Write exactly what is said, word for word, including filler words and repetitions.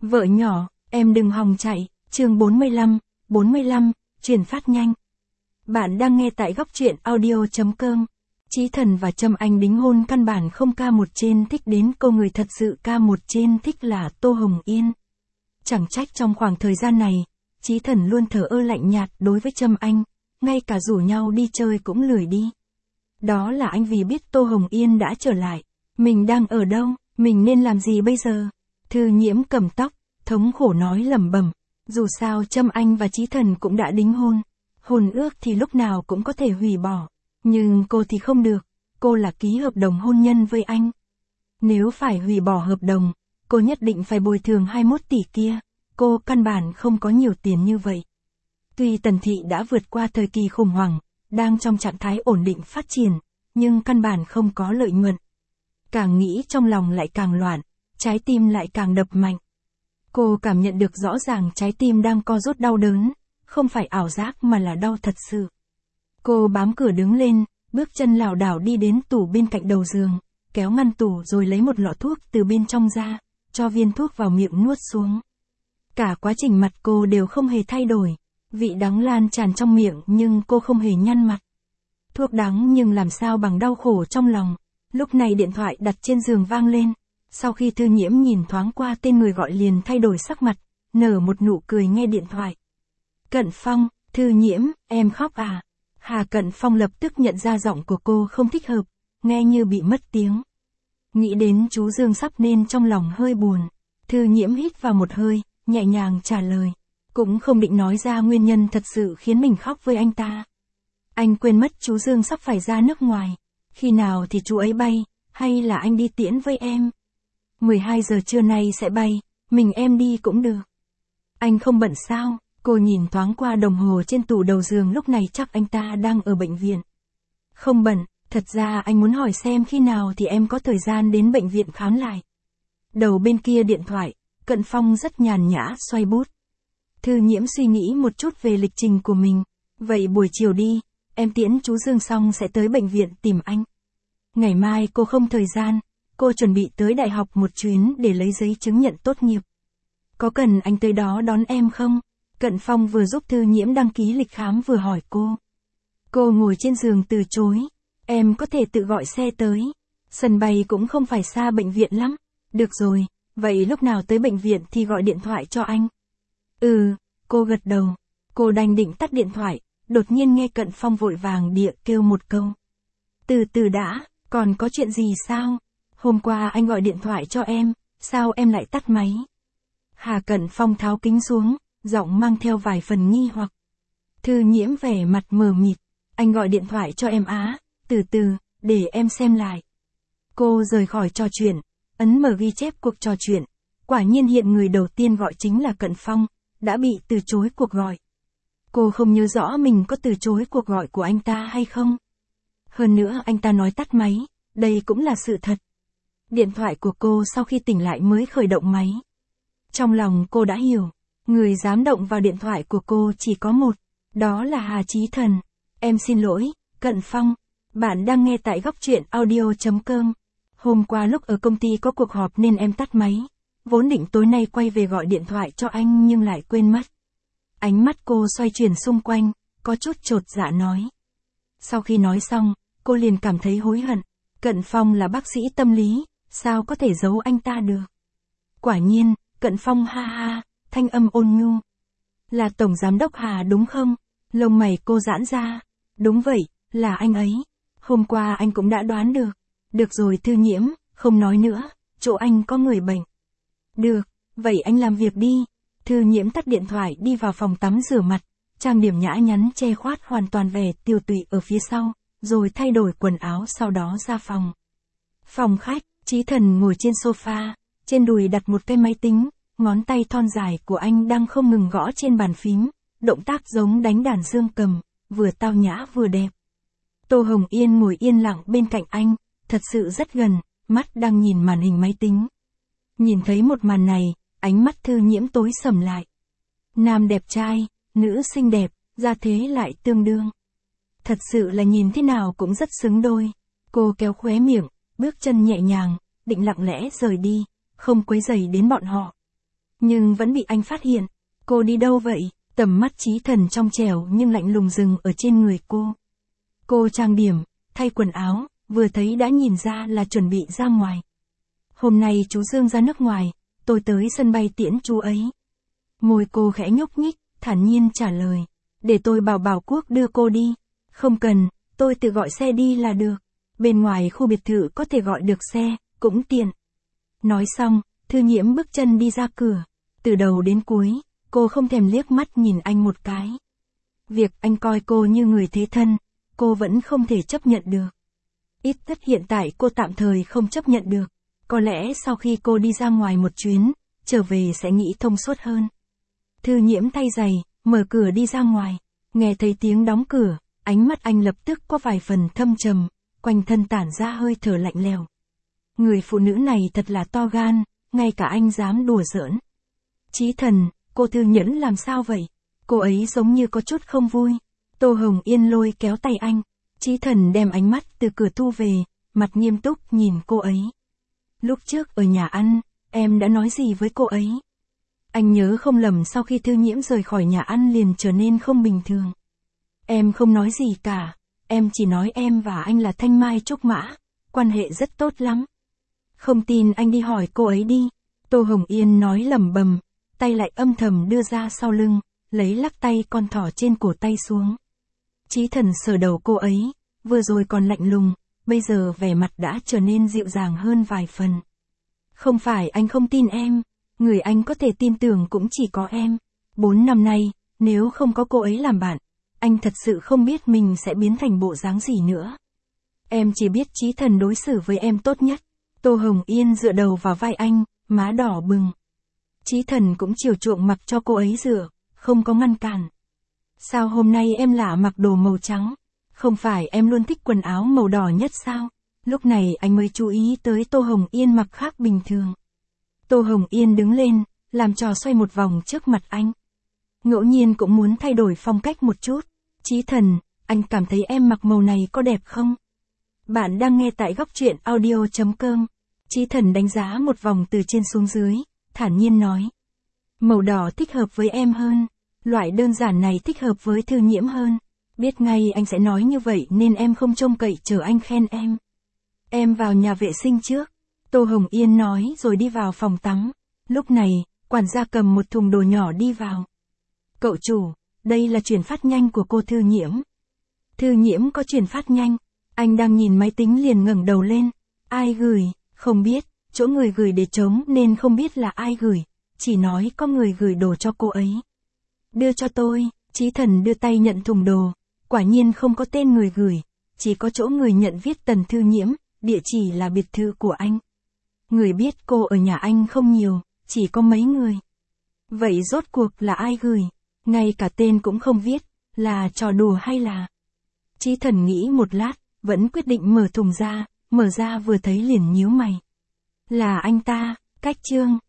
Vợ nhỏ, em đừng hòng chạy, chương bốn mươi lăm, bốn mươi lăm, truyền phát nhanh. Bạn đang nghe tại góc truyện audio.com. Chí Thần và Trâm Anh đính hôn căn bản không ca một trên thích đến cô người thật sự ca một trên thích là Tô Hồng Yên. Chẳng trách trong khoảng thời gian này, Chí Thần luôn thờ ơ lạnh nhạt đối với Trâm Anh, ngay cả rủ nhau đi chơi cũng lười đi. Đó là anh vì biết Tô Hồng Yên đã trở lại, mình đang ở đâu, mình nên làm gì bây giờ? Thư Nhiễm cầm tóc, thống khổ nói lẩm bẩm, dù sao Trâm Anh và Chí Thần cũng đã đính hôn, hôn ước thì lúc nào cũng có thể hủy bỏ, nhưng cô thì không được, cô là ký hợp đồng hôn nhân với anh. Nếu phải hủy bỏ hợp đồng, cô nhất định phải bồi thường hai mươi mốt tỷ kia, cô căn bản không có nhiều tiền như vậy. Tuy Tần Thị đã vượt qua thời kỳ khủng hoảng, đang trong trạng thái ổn định phát triển, nhưng căn bản không có lợi nhuận. Càng nghĩ trong lòng lại càng loạn, trái tim lại càng đập mạnh. Cô cảm nhận được rõ ràng trái tim đang co rút đau đớn, không phải ảo giác mà là đau thật sự. Cô bám cửa đứng lên, bước chân lảo đảo đi đến tủ bên cạnh đầu giường, kéo ngăn tủ rồi lấy một lọ thuốc từ bên trong ra, cho viên thuốc vào miệng nuốt xuống. Cả quá trình mặt cô đều không hề thay đổi, vị đắng lan tràn trong miệng nhưng cô không hề nhăn mặt. Thuốc đắng nhưng làm sao bằng đau khổ trong lòng. Lúc này điện thoại đặt trên giường vang lên. Sau khi Thư Nhiễm nhìn thoáng qua tên người gọi liền thay đổi sắc mặt, nở một nụ cười nghe điện thoại. Cận Phong, Thư Nhiễm, em khóc à? Hà Cận Phong lập tức nhận ra giọng của cô không thích hợp, nghe như bị mất tiếng. Nghĩ đến chú Dương sắp nên trong lòng hơi buồn. Thư Nhiễm hít vào một hơi, nhẹ nhàng trả lời. Cũng không định nói ra nguyên nhân thật sự khiến mình khóc với anh ta. Anh quên mất chú Dương sắp phải ra nước ngoài. Khi nào thì chú ấy bay, hay là anh đi tiễn với em? mười hai giờ trưa nay sẽ bay, mình em đi cũng được. Anh không bận sao? Cô nhìn thoáng qua đồng hồ trên tủ đầu giường, lúc này chắc anh ta đang ở bệnh viện. Không bận, thật ra anh muốn hỏi xem khi nào thì em có thời gian đến bệnh viện khám lại. Đầu bên kia điện thoại, Cận Phong rất nhàn nhã xoay bút. Thư Nhiễm suy nghĩ một chút về lịch trình của mình. Vậy buổi chiều đi, em tiễn chú Dương xong sẽ tới bệnh viện tìm anh. Ngày mai cô không thời gian, cô chuẩn bị tới đại học một chuyến để lấy giấy chứng nhận tốt nghiệp. Có cần anh tới đó đón em không? Cận Phong vừa giúp Thư Nhiễm đăng ký lịch khám vừa hỏi cô. Cô ngồi trên giường từ chối. Em có thể tự gọi xe tới. Sân bay cũng không phải xa bệnh viện lắm. Được rồi, vậy lúc nào tới bệnh viện thì gọi điện thoại cho anh. Ừ, cô gật đầu. Cô đành định tắt điện thoại, đột nhiên nghe Cận Phong vội vàng địa kêu một câu. Từ từ đã, còn có chuyện gì sao? Hôm qua anh gọi điện thoại cho em, sao em lại tắt máy? Hà Cận Phong tháo kính xuống, giọng mang theo vài phần nghi hoặc. Thư Nhiễm vẻ mặt mờ mịt. Anh gọi điện thoại cho em á, từ từ, để em xem lại. Cô rời khỏi trò chuyện, ấn mở ghi chép cuộc trò chuyện. Quả nhiên hiện người đầu tiên gọi chính là Cận Phong, đã bị từ chối cuộc gọi. Cô không nhớ rõ mình có từ chối cuộc gọi của anh ta hay không. Hơn nữa anh ta nói tắt máy, đây cũng là sự thật. Điện thoại của cô sau khi tỉnh lại mới khởi động máy. Trong lòng cô đã hiểu, người dám động vào điện thoại của cô chỉ có một, đó là Hà Chí Thần. Em xin lỗi, Cận Phong, bạn đang nghe tại góc truyện audio.com. Hôm qua lúc ở công ty có cuộc họp nên em tắt máy, vốn định tối nay quay về gọi điện thoại cho anh nhưng lại quên mất. Ánh mắt cô xoay chuyển xung quanh, có chút chột dạ nói. Sau khi nói xong, cô liền cảm thấy hối hận. Cận Phong là bác sĩ tâm lý, sao có thể giấu anh ta được? Quả nhiên, Cận Phong ha ha, thanh âm ôn nhu. Là Tổng Giám đốc Hà đúng không? Lông mày cô giãn ra. Đúng vậy, là anh ấy. Hôm qua anh cũng đã đoán được. Được rồi Thư Nhiễm, không nói nữa, chỗ anh có người bệnh. Được, vậy anh làm việc đi. Thư Nhiễm tắt điện thoại đi vào phòng tắm rửa mặt, trang điểm nhã nhắn che khoát hoàn toàn vẻ tiêu tụy ở phía sau, rồi thay đổi quần áo sau đó ra phòng. Phòng khách, Chí Thần ngồi trên sofa, trên đùi đặt một cái máy tính, ngón tay thon dài của anh đang không ngừng gõ trên bàn phím, động tác giống đánh đàn dương cầm, vừa tao nhã vừa đẹp. Tô Hồng Yên ngồi yên lặng bên cạnh anh, thật sự rất gần, mắt đang nhìn màn hình máy tính. Nhìn thấy một màn này, ánh mắt Thư Nhiễm tối sầm lại. Nam đẹp trai, nữ xinh đẹp, gia thế lại tương đương. Thật sự là nhìn thế nào cũng rất xứng đôi. Cô kéo khóe miệng, bước chân nhẹ nhàng, định lặng lẽ rời đi, không quấy rầy đến bọn họ. Nhưng vẫn bị anh phát hiện. Cô đi đâu vậy? Tầm mắt Chí Thần trong trẻo nhưng lạnh lùng dừng ở trên người cô. Cô trang điểm, thay quần áo, vừa thấy đã nhìn ra là chuẩn bị ra ngoài. Hôm nay chú Dương ra nước ngoài, tôi tới sân bay tiễn chú ấy. Môi cô khẽ nhúc nhích, thản nhiên trả lời. Để tôi bảo Bảo Quốc đưa cô đi. Không cần, tôi tự gọi xe đi là được. Bên ngoài khu biệt thự có thể gọi được xe, cũng tiện. Nói xong, Thư Nhiễm bước chân đi ra cửa. Từ đầu đến cuối, cô không thèm liếc mắt nhìn anh một cái. Việc anh coi cô như người thế thân, cô vẫn không thể chấp nhận được. Ít nhất hiện tại cô tạm thời không chấp nhận được. Có lẽ sau khi cô đi ra ngoài một chuyến, trở về sẽ nghĩ thông suốt hơn. Thư Nhiễm thay giày, mở cửa đi ra ngoài. Nghe thấy tiếng đóng cửa, ánh mắt anh lập tức có vài phần thâm trầm, quanh thân tản ra hơi thở lạnh lẽo. Người phụ nữ này thật là to gan, ngay cả anh dám đùa giỡn. Chí Thần, cô Thư Nhẫn làm sao vậy? Cô ấy giống như có chút không vui. Tô Hồng Yên lôi kéo tay anh. Chí Thần đem ánh mắt từ cửa thu về, mặt nghiêm túc nhìn cô ấy. Lúc trước ở nhà ăn, em đã nói gì với cô ấy? Anh nhớ không lầm sau khi Thư Nhiễm rời khỏi nhà ăn liền trở nên không bình thường. Em không nói gì cả, em chỉ nói em và anh là thanh mai trúc mã, quan hệ rất tốt lắm. Không tin anh đi hỏi cô ấy đi. Tô Hồng Yên nói lẩm bẩm, tay lại âm thầm đưa ra sau lưng, lấy lắc tay con thỏ trên cổ tay xuống. Chí Thần sờ đầu cô ấy, vừa rồi còn lạnh lùng, bây giờ vẻ mặt đã trở nên dịu dàng hơn vài phần. Không phải anh không tin em, người anh có thể tin tưởng cũng chỉ có em. Bốn năm nay, nếu không có cô ấy làm bạn, anh thật sự không biết mình sẽ biến thành bộ dáng gì nữa. Em chỉ biết Chí Thần đối xử với em tốt nhất. Tô Hồng Yên dựa đầu vào vai anh, má đỏ bừng. Chí Thần cũng chiều chuộng mặc cho cô ấy dựa, không có ngăn cản. Sao hôm nay em lạ mặc đồ màu trắng? Không phải em luôn thích quần áo màu đỏ nhất sao? Lúc này anh mới chú ý tới Tô Hồng Yên mặc khác bình thường. Tô Hồng Yên đứng lên, làm trò xoay một vòng trước mặt anh. Ngẫu nhiên cũng muốn thay đổi phong cách một chút. Chí Thần, anh cảm thấy em mặc màu này có đẹp không? Bạn đang nghe tại góc truyện audio chấm com. Chí Thần đánh giá một vòng từ trên xuống dưới, thản nhiên nói. Màu đỏ thích hợp với em hơn. Loại đơn giản này thích hợp với Thư Nhiễm hơn. Biết ngay anh sẽ nói như vậy nên em không trông cậy chờ anh khen em. Em vào nhà vệ sinh trước. Tô Hồng Yên nói rồi đi vào phòng tắm. Lúc này, quản gia cầm một thùng đồ nhỏ đi vào. Cậu chủ, đây là chuyển phát nhanh của cô Thư Nhiễm. Thư Nhiễm có chuyển phát nhanh. Anh đang nhìn máy tính liền ngẩng đầu lên. Ai gửi, không biết, chỗ người gửi để trống nên không biết là ai gửi. Chỉ nói có người gửi đồ cho cô ấy. Đưa cho tôi. Chí Thần đưa tay nhận thùng đồ. Quả nhiên không có tên người gửi. Chỉ có chỗ người nhận viết Tần Thư Nhiễm, địa chỉ là biệt thự của anh. Người biết cô ở nhà anh không nhiều, chỉ có mấy người. Vậy rốt cuộc là ai gửi? Ngay cả tên cũng không viết, là trò đùa hay là... Chí Thần nghĩ một lát, vẫn quyết định mở thùng ra, mở ra vừa thấy liền nhíu mày. Là anh ta, Cách Trương.